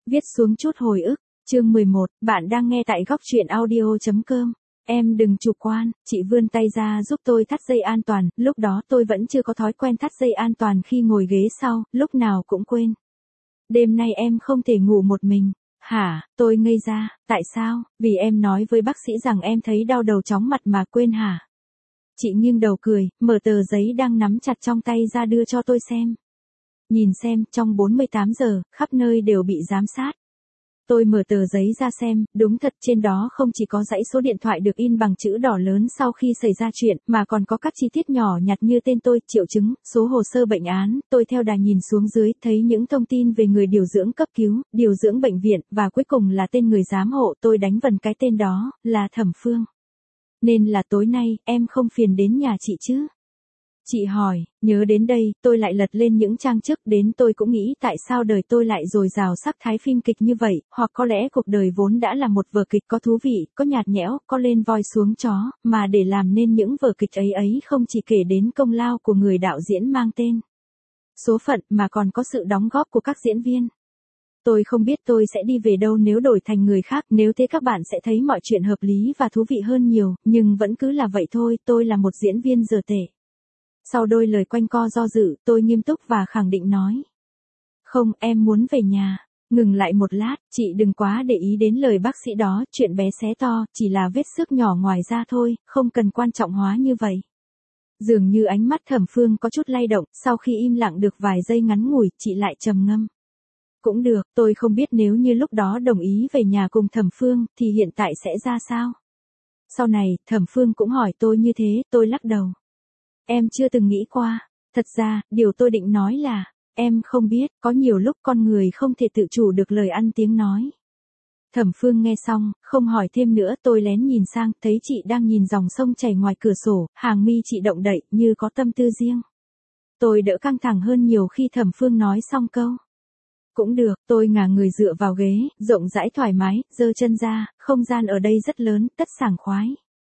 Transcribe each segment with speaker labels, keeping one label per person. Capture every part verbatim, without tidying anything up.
Speaker 1: Viết xuống chút hồi ức, chương mười một, bạn đang nghe tại góc truyện audio chấm com. Em đừng chủ quan, chị vươn tay ra giúp tôi thắt dây an toàn, lúc đó tôi vẫn chưa có thói quen thắt dây an toàn khi ngồi ghế sau, lúc nào cũng quên. Đêm nay em không thể ngủ một mình. Hả, tôi ngây ra, tại sao? Vì em nói với bác sĩ rằng em thấy đau đầu chóng mặt mà quên hả? Chị nghiêng đầu cười, mở tờ giấy đang nắm chặt trong tay ra đưa cho tôi xem. Nhìn xem, trong bốn mươi tám giờ, khắp nơi đều bị giám sát. Tôi mở tờ giấy ra xem, đúng thật trên đó không chỉ có dãy số điện thoại được in bằng chữ đỏ lớn sau khi xảy ra chuyện, mà còn có các chi tiết nhỏ nhặt như tên tôi, triệu chứng, số hồ sơ bệnh án. Tôi theo đà nhìn xuống dưới, thấy những thông tin về người điều dưỡng cấp cứu, điều dưỡng bệnh viện, và cuối cùng là tên người giám hộ. Tôi đánh vần cái tên đó, là Thẩm Phương. Nên là tối nay, em không phiền đến nhà chị chứ? Chị hỏi, nhớ đến đây, tôi lại lật lên những trang trước, đến tôi cũng nghĩ tại sao đời tôi lại dồi dào sắc thái phim kịch như vậy, hoặc có lẽ cuộc đời vốn đã là một vở kịch có thú vị, có nhạt nhẽo, có lên voi xuống chó, mà để làm nên những vở kịch ấy ấy không chỉ kể đến công lao của người đạo diễn mang tên số phận mà còn có sự đóng góp của các diễn viên. Tôi không biết tôi sẽ đi về đâu nếu đổi thành người khác, nếu thế các bạn sẽ thấy mọi chuyện hợp lý và thú vị hơn nhiều, nhưng vẫn cứ là vậy thôi, tôi là một diễn viên dở tệ. Sau đôi lời quanh co do dự, tôi nghiêm túc và khẳng định nói. Không, em muốn về nhà. Ngừng lại một lát, chị đừng quá để ý đến lời bác sĩ đó, chuyện bé xé to, chỉ là vết xước nhỏ ngoài da thôi, không cần quan trọng hóa như vậy. Dường như ánh mắt Thẩm Phương có chút lay động, sau khi im lặng được vài giây ngắn ngủi, chị lại trầm ngâm. Cũng được, tôi không biết nếu như lúc đó đồng ý về nhà cùng Thẩm Phương, thì hiện tại sẽ ra sao? Sau này, Thẩm Phương cũng hỏi tôi như thế, tôi lắc đầu. Em chưa từng nghĩ qua. Thật ra, điều tôi định nói là, em không biết, có nhiều lúc con người không thể tự chủ được lời ăn tiếng nói. Thẩm Phương nghe xong, không hỏi thêm nữa, tôi lén nhìn sang, thấy chị đang nhìn dòng sông chảy ngoài cửa sổ, hàng mi chị động đậy, như có tâm tư riêng. Tôi đỡ căng thẳng hơn nhiều khi Thẩm Phương nói xong câu. Cũng được, tôi ngả người dựa vào ghế, rộng rãi thoải mái, giơ chân ra, không gian ở đây rất lớn, tất sảng khoái.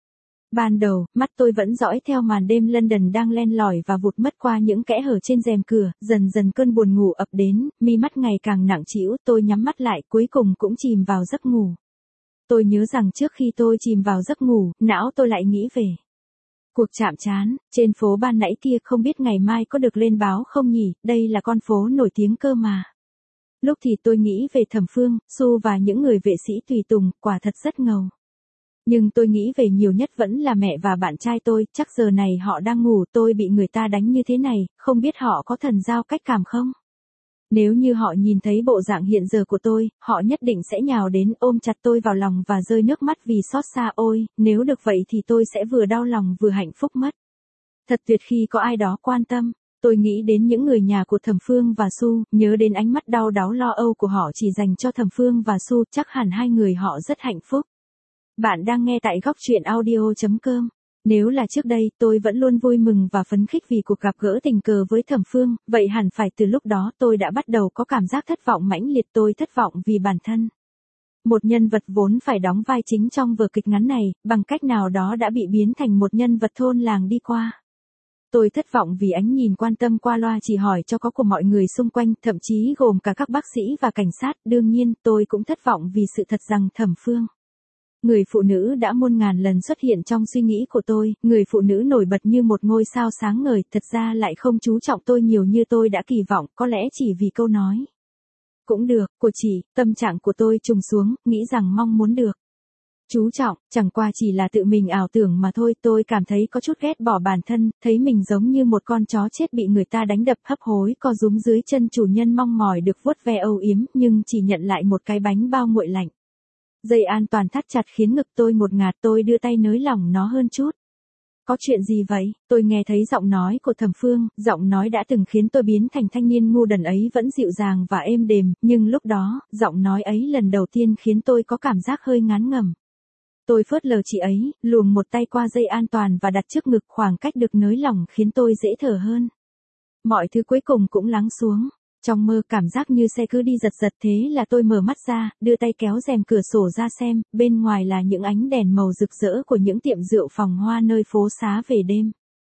Speaker 1: Ban đầu, mắt tôi vẫn dõi theo màn đêm London đang len lỏi và vụt mất qua những kẽ hở trên rèm cửa, dần dần cơn buồn ngủ ập đến, mi mắt ngày càng nặng trĩu, tôi nhắm mắt lại, cuối cùng cũng chìm vào giấc ngủ. Tôi nhớ rằng trước khi tôi chìm vào giấc ngủ, não tôi lại nghĩ về cuộc chạm trán trên phố ban nãy kia, không biết ngày mai có được lên báo không nhỉ, đây là con phố nổi tiếng cơ mà. Lúc thì tôi nghĩ về Thẩm Phương, Su và những người vệ sĩ tùy tùng, quả thật rất ngầu. Nhưng tôi nghĩ về nhiều nhất vẫn là mẹ và bạn trai tôi, chắc giờ này họ đang ngủ, tôi bị người ta đánh như thế này, không biết họ có thần giao cách cảm không? Nếu như họ nhìn thấy bộ dạng hiện giờ của tôi, họ nhất định sẽ nhào đến ôm chặt tôi vào lòng và rơi nước mắt vì xót xa. Ôi, nếu được vậy thì tôi sẽ vừa đau lòng vừa hạnh phúc mất. Thật tuyệt khi có ai đó quan tâm. Tôi nghĩ đến những người nhà của Thẩm Phương và Su, nhớ đến ánh mắt đau đáu lo âu của họ chỉ dành cho Thẩm Phương và Su, chắc hẳn hai người họ rất hạnh phúc. Bạn đang nghe tại góc truyện audio chấm com. Nếu là trước đây, tôi vẫn luôn vui mừng và phấn khích vì cuộc gặp gỡ tình cờ với Thẩm Phương, vậy hẳn phải từ lúc đó tôi đã bắt đầu có cảm giác thất vọng mãnh liệt. Tôi thất vọng vì bản thân. Một nhân vật vốn phải đóng vai chính trong vở kịch ngắn này, bằng cách nào đó đã bị biến thành một nhân vật thôn làng đi qua. Tôi thất vọng vì ánh nhìn quan tâm qua loa chỉ hỏi cho có của mọi người xung quanh, thậm chí gồm cả các bác sĩ và cảnh sát. Đương nhiên, tôi cũng thất vọng vì sự thật rằng Thẩm Phương, người phụ nữ đã muôn ngàn lần xuất hiện trong suy nghĩ của tôi, người phụ nữ nổi bật như một ngôi sao sáng ngời, thật ra lại không chú trọng tôi nhiều như tôi đã kỳ vọng, có lẽ chỉ vì câu nói. Cũng được, của chị, tâm trạng của tôi trùng xuống, nghĩ rằng mong muốn được chú trọng, chẳng qua chỉ là tự mình ảo tưởng mà thôi. Tôi cảm thấy có chút ghét bỏ bản thân, thấy mình giống như một con chó chết bị người ta đánh đập hấp hối co rúm dưới chân chủ nhân mong mỏi được vuốt ve âu yếm, nhưng chỉ nhận lại một cái bánh bao nguội lạnh. Dây an toàn thắt chặt khiến ngực tôi một ngạt, tôi đưa tay nới lỏng nó hơn chút. Có chuyện gì vậy? Tôi nghe thấy giọng nói của Thẩm Phương, giọng nói đã từng khiến tôi biến thành thanh niên ngu đần ấy vẫn dịu dàng và êm đềm, nhưng lúc đó, giọng nói ấy lần đầu tiên khiến tôi có cảm giác hơi ngán ngẩm. Tôi phớt lờ chị ấy, luồn một tay qua dây an toàn và đặt trước ngực, khoảng cách được nới lỏng khiến tôi dễ thở hơn. Mọi thứ cuối cùng cũng lắng xuống. Trong mơ cảm giác như xe cứ đi giật giật, thế là tôi mở mắt ra, đưa tay kéo rèm cửa sổ ra xem, bên ngoài là những ánh đèn màu rực rỡ của những tiệm rượu phòng hoa nơi phố xá về đêm.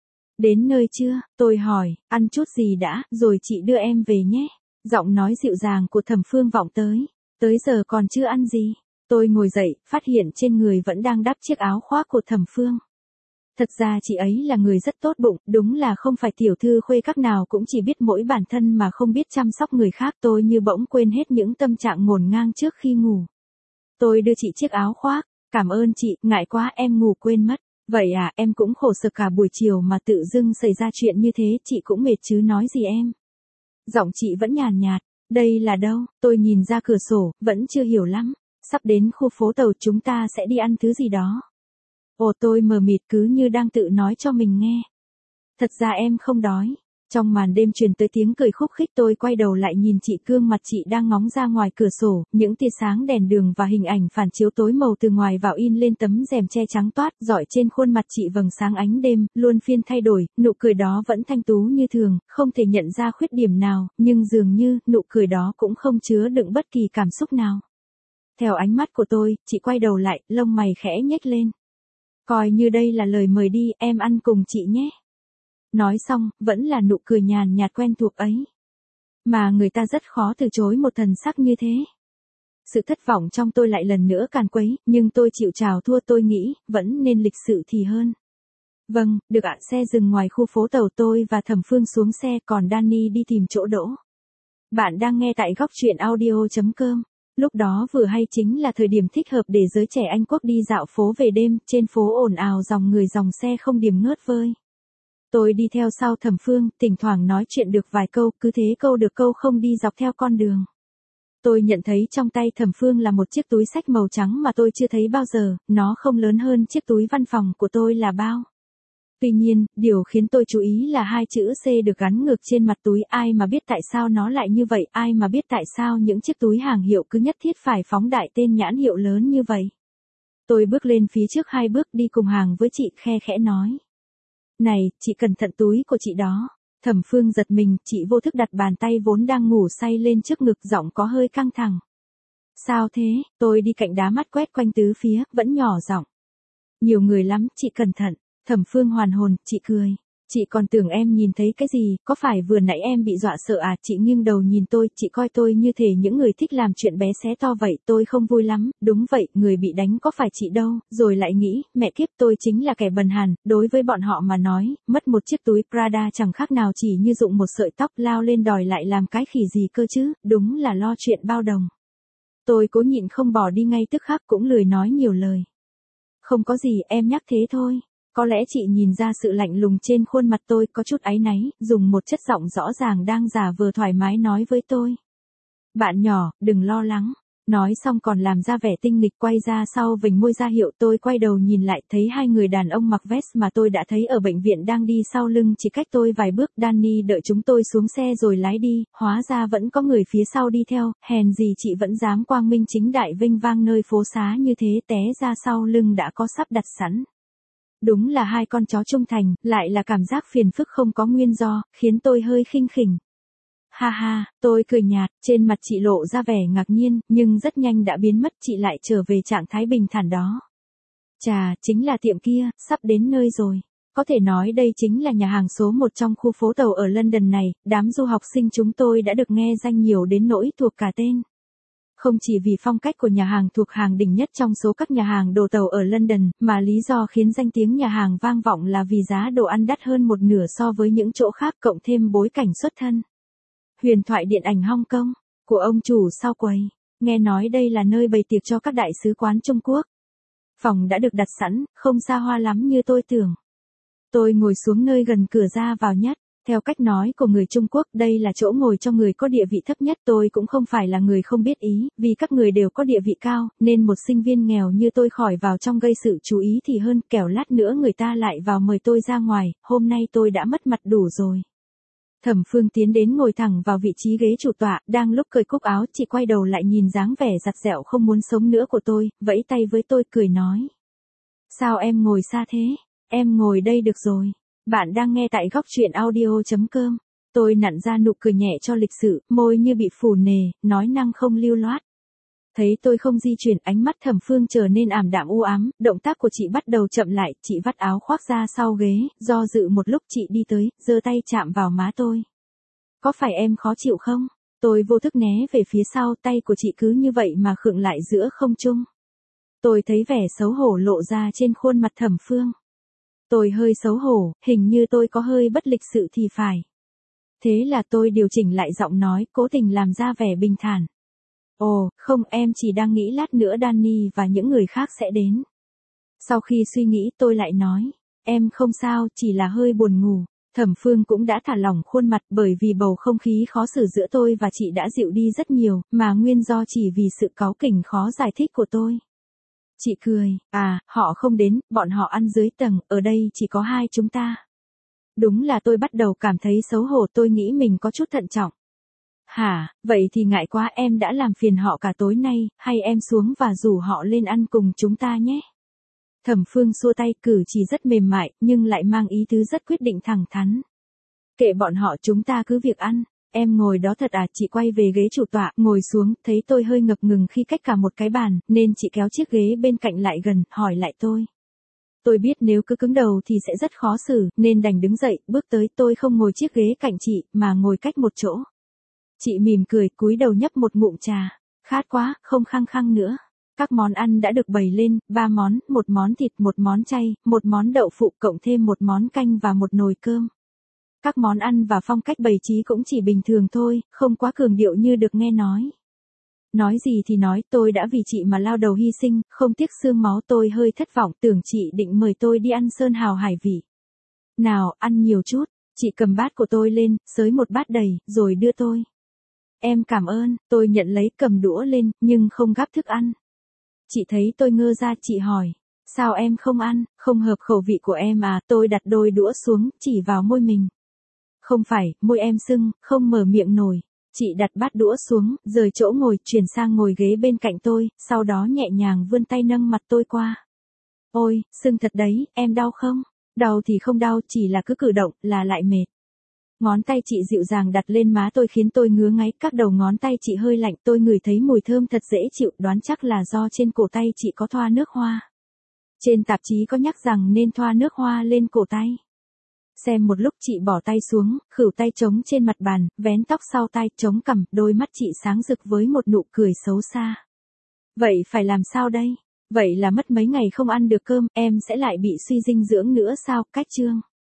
Speaker 1: Đến nơi chưa? Tôi hỏi, ăn chút gì đã, rồi chị đưa em về nhé. Giọng nói dịu dàng của Thẩm Phương vọng tới. Tới giờ còn chưa ăn gì. Tôi ngồi dậy, phát hiện trên người vẫn đang đắp chiếc áo khoác của Thẩm Phương. Thật ra chị ấy là người rất tốt bụng, đúng là không phải tiểu thư khuê các nào cũng chỉ biết mỗi bản thân mà không biết chăm sóc người khác. Tôi như bỗng quên hết những tâm trạng ngổn ngang trước khi ngủ. Tôi đưa chị chiếc áo khoác, cảm ơn chị, ngại quá em ngủ quên mất. Vậy à, em cũng khổ sở cả buổi chiều mà tự dưng xảy ra chuyện như thế, chị cũng mệt chứ nói gì em. Giọng chị vẫn nhàn nhạt, đây là đâu, tôi nhìn ra cửa sổ, vẫn chưa hiểu lắm. Sắp đến khu phố tàu, chúng ta sẽ đi ăn thứ gì đó. Ồ, tôi mờ mịt cứ như đang tự nói cho mình nghe. Thật ra em không đói. Trong màn đêm truyền tới tiếng cười khúc khích, tôi quay đầu lại nhìn chị, gương mặt chị đang ngóng ra ngoài cửa sổ, những tia sáng đèn đường và hình ảnh phản chiếu tối màu từ ngoài vào in lên tấm rèm che trắng toát, rọi trên khuôn mặt chị vầng sáng ánh đêm, luôn phiên thay đổi, nụ cười đó vẫn thanh tú như thường, không thể nhận ra khuyết điểm nào, nhưng dường như nụ cười đó cũng không chứa đựng bất kỳ cảm xúc nào. Theo ánh mắt của tôi, chị quay đầu lại, lông mày khẽ nhếch lên. Coi như đây là lời mời đi, em ăn cùng chị nhé. Nói xong, vẫn là nụ cười nhàn nhạt quen thuộc ấy. Mà người ta rất khó từ chối một thần sắc như thế. Sự thất vọng trong tôi lại lần nữa càn quấy, nhưng tôi chịu chào thua, tôi nghĩ, vẫn nên lịch sự thì hơn. Vâng, được ạ, xe dừng ngoài khu phố tàu, tôi và Thẩm Phương xuống xe, còn Danny đi tìm chỗ đỗ. Bạn đang nghe tại góc truyện audio chấm com. Lúc đó vừa hay chính là thời điểm thích hợp để giới trẻ Anh Quốc đi dạo phố về đêm, trên phố ồn ào dòng người dòng xe không điểm ngớt vơi. Tôi đi theo sau Thẩm Phương, thỉnh thoảng nói chuyện được vài câu, cứ thế câu được câu không đi dọc theo con đường. Tôi nhận thấy trong tay Thẩm Phương là một chiếc túi xách màu trắng mà tôi chưa thấy bao giờ, nó không lớn hơn chiếc túi văn phòng của tôi là bao. Tuy nhiên, điều khiến tôi chú ý là hai chữ C được gắn ngược trên mặt túi, ai mà biết tại sao nó lại như vậy, ai mà biết tại sao những chiếc túi hàng hiệu cứ nhất thiết phải phóng đại tên nhãn hiệu lớn như vậy. Tôi bước lên phía trước hai bước đi cùng hàng với chị, khe khẽ nói. Này, chị cẩn thận túi của chị đó. Thẩm Phương giật mình, chị vô thức đặt bàn tay vốn đang ngủ say lên trước ngực, giọng có hơi căng thẳng. Sao thế? Tôi đi cạnh đá mắt quét quanh tứ phía, vẫn nhỏ giọng. Nhiều người lắm, chị cẩn thận. Thẩm Phương hoàn hồn, chị cười. Chị còn tưởng em nhìn thấy cái gì, có phải vừa nãy em bị dọa sợ à? Chị nghiêng đầu nhìn tôi, chị coi tôi như thể những người thích làm chuyện bé xé to vậy, tôi không vui lắm, đúng vậy, người bị đánh có phải chị đâu, rồi lại nghĩ, mẹ kiếp, tôi chính là kẻ bần hàn, đối với bọn họ mà nói, mất một chiếc túi Prada chẳng khác nào chỉ như dụng một sợi tóc, lao lên đòi lại làm cái khỉ gì cơ chứ, đúng là lo chuyện bao đồng. Tôi cố nhịn không bỏ đi ngay tức khắc, cũng lười nói nhiều lời. Không có gì, em nhắc thế thôi. Có lẽ chị nhìn ra sự lạnh lùng trên khuôn mặt tôi, có chút áy náy, dùng một chất giọng rõ ràng đang giả vờ thoải mái nói với tôi. Bạn nhỏ, đừng lo lắng. Nói xong còn làm ra vẻ tinh nghịch, quay ra sau vểnh môi ra hiệu. Tôi quay đầu nhìn lại, thấy hai người đàn ông mặc vest mà tôi đã thấy ở bệnh viện đang đi sau lưng chỉ cách tôi vài bước. Danny đợi chúng tôi xuống xe rồi lái đi, hóa ra vẫn có người phía sau đi theo, hèn gì chị vẫn dám quang minh chính đại vênh vang nơi phố xá như thế, té ra sau lưng đã có sắp đặt sẵn. Đúng là hai con chó trung thành, lại là cảm giác phiền phức không có nguyên do, khiến tôi hơi khinh khỉnh. Ha ha, tôi cười nhạt, trên mặt chị lộ ra vẻ ngạc nhiên, nhưng rất nhanh đã biến mất, chị lại trở về trạng thái bình thản đó. Chà, chính là tiệm kia, sắp đến nơi rồi. Có thể nói đây chính là nhà hàng số một trong khu phố tàu ở London này, đám du học sinh chúng tôi đã được nghe danh nhiều đến nỗi thuộc cả tên. Không chỉ vì phong cách của nhà hàng thuộc hàng đỉnh nhất trong số các nhà hàng đồ tàu ở London, mà lý do khiến danh tiếng nhà hàng vang vọng là vì giá đồ ăn đắt hơn một nửa so với những chỗ khác, cộng thêm bối cảnh xuất thân. Huyền thoại điện ảnh Hong Kong, của ông chủ sau quầy. Nghe nói đây là nơi bày tiệc cho các đại sứ quán Trung Quốc. Phòng đã được đặt sẵn, không xa hoa lắm như tôi tưởng. Tôi ngồi xuống nơi gần cửa ra vào nhất. Theo cách nói của người Trung Quốc, đây là chỗ ngồi cho người có địa vị thấp nhất. Tôi cũng không phải là người không biết ý, vì các người đều có địa vị cao, nên một sinh viên nghèo như tôi khỏi vào trong gây sự chú ý thì hơn, kẻo lát nữa người ta lại vào mời tôi ra ngoài, hôm nay tôi đã mất mặt đủ rồi. Thẩm Phương tiến đến ngồi thẳng vào vị trí ghế chủ tọa, đang lúc cởi cúc áo, chị quay đầu lại nhìn dáng vẻ giặt dẹo không muốn sống nữa của tôi, vẫy tay với tôi cười nói. Sao em ngồi xa thế? Em ngồi đây được rồi. Bạn đang nghe tại góc truyện audio chấm com. Tôi nặn ra nụ cười nhẹ cho lịch sự, môi như bị phù nề, nói năng không lưu loát. Thấy tôi không di chuyển, ánh mắt Thẩm Phương trở nên ảm đạm u ám, động tác của chị bắt đầu chậm lại, chị vắt áo khoác ra sau ghế, do dự một lúc chị đi tới, giơ tay chạm vào má tôi. Có phải em khó chịu không? Tôi vô thức né về phía sau, tay của chị cứ như vậy mà khựng lại giữa không trung. Tôi thấy vẻ xấu hổ lộ ra trên khuôn mặt Thẩm Phương. Tôi hơi xấu hổ, hình như tôi có hơi bất lịch sự thì phải. Thế là tôi điều chỉnh lại giọng nói, cố tình làm ra vẻ bình thản. Ồ, không, em chỉ đang nghĩ lát nữa Danny và những người khác sẽ đến. Sau khi suy nghĩ tôi lại nói, em không sao, chỉ là hơi buồn ngủ. Thẩm Phương cũng đã thả lỏng khuôn mặt bởi vì bầu không khí khó xử giữa tôi và chị đã dịu đi rất nhiều, mà nguyên do chỉ vì sự cáu kỉnh khó giải thích của tôi. Chị cười, à, họ không đến, bọn họ ăn dưới tầng, ở đây chỉ có hai chúng ta. Đúng là tôi bắt đầu cảm thấy xấu hổ, tôi nghĩ mình có chút thận trọng. Hả, vậy thì ngại quá, em đã làm phiền họ cả tối nay, hay em xuống và rủ họ lên ăn cùng chúng ta nhé. Thẩm Phương xua tay, cử chỉ rất mềm mại, nhưng lại mang ý tứ rất quyết định thẳng thắn. Kệ bọn họ, chúng ta cứ việc ăn. Em ngồi đó thật à? Chị quay về ghế chủ tọa, ngồi xuống, thấy tôi hơi ngập ngừng khi cách cả một cái bàn, nên chị kéo chiếc ghế bên cạnh lại gần, hỏi lại tôi. Tôi biết nếu cứ cứng đầu thì sẽ rất khó xử, nên đành đứng dậy, bước tới, tôi không ngồi chiếc ghế cạnh chị, mà ngồi cách một chỗ. Chị mỉm cười, cúi đầu nhấp một ngụm trà. Khát quá, không khăng khăng nữa. Các món ăn đã được bày lên, ba món, một món thịt, một món chay, một món đậu phụ, cộng thêm một món canh và một nồi cơm. Các món ăn và phong cách bày trí cũng chỉ bình thường thôi, không quá cường điệu như được nghe nói. Nói gì thì nói, tôi đã vì chị mà lao đầu hy sinh, không tiếc xương máu. Tôi hơi thất vọng, tưởng chị định mời tôi đi ăn sơn hào hải vị. Nào, ăn nhiều chút. Chị cầm bát của tôi lên, xới một bát đầy, rồi đưa tôi. Em cảm ơn, tôi nhận lấy, cầm đũa lên, nhưng không gắp thức ăn. Chị thấy tôi ngơ ra, chị hỏi, sao em không ăn, không hợp khẩu vị của em à? Tôi đặt đôi đũa xuống, chỉ vào môi mình. Không phải, môi em sưng, không mở miệng nổi. Chị đặt bát đũa xuống, rời chỗ ngồi, chuyển sang ngồi ghế bên cạnh tôi, sau đó nhẹ nhàng vươn tay nâng mặt tôi qua. Ôi, sưng thật đấy, em đau không? Đau thì không đau, chỉ là cứ cử động, là lại mệt. Ngón tay chị dịu dàng đặt lên má tôi khiến tôi ngứa ngáy, các đầu ngón tay chị hơi lạnh, tôi ngửi thấy mùi thơm thật dễ chịu, đoán chắc là do trên cổ tay chị có thoa nước hoa. Trên tạp chí có nhắc rằng nên thoa nước hoa lên cổ tay. Xem một lúc chị bỏ tay xuống, khửu tay trống trên mặt bàn, vén tóc sau tai, chống cằm, đôi mắt chị sáng rực với một nụ cười xấu xa. Vậy phải làm sao đây? Vậy là mất mấy ngày không ăn được cơm, em sẽ lại bị suy dinh dưỡng nữa sao? Cách chương.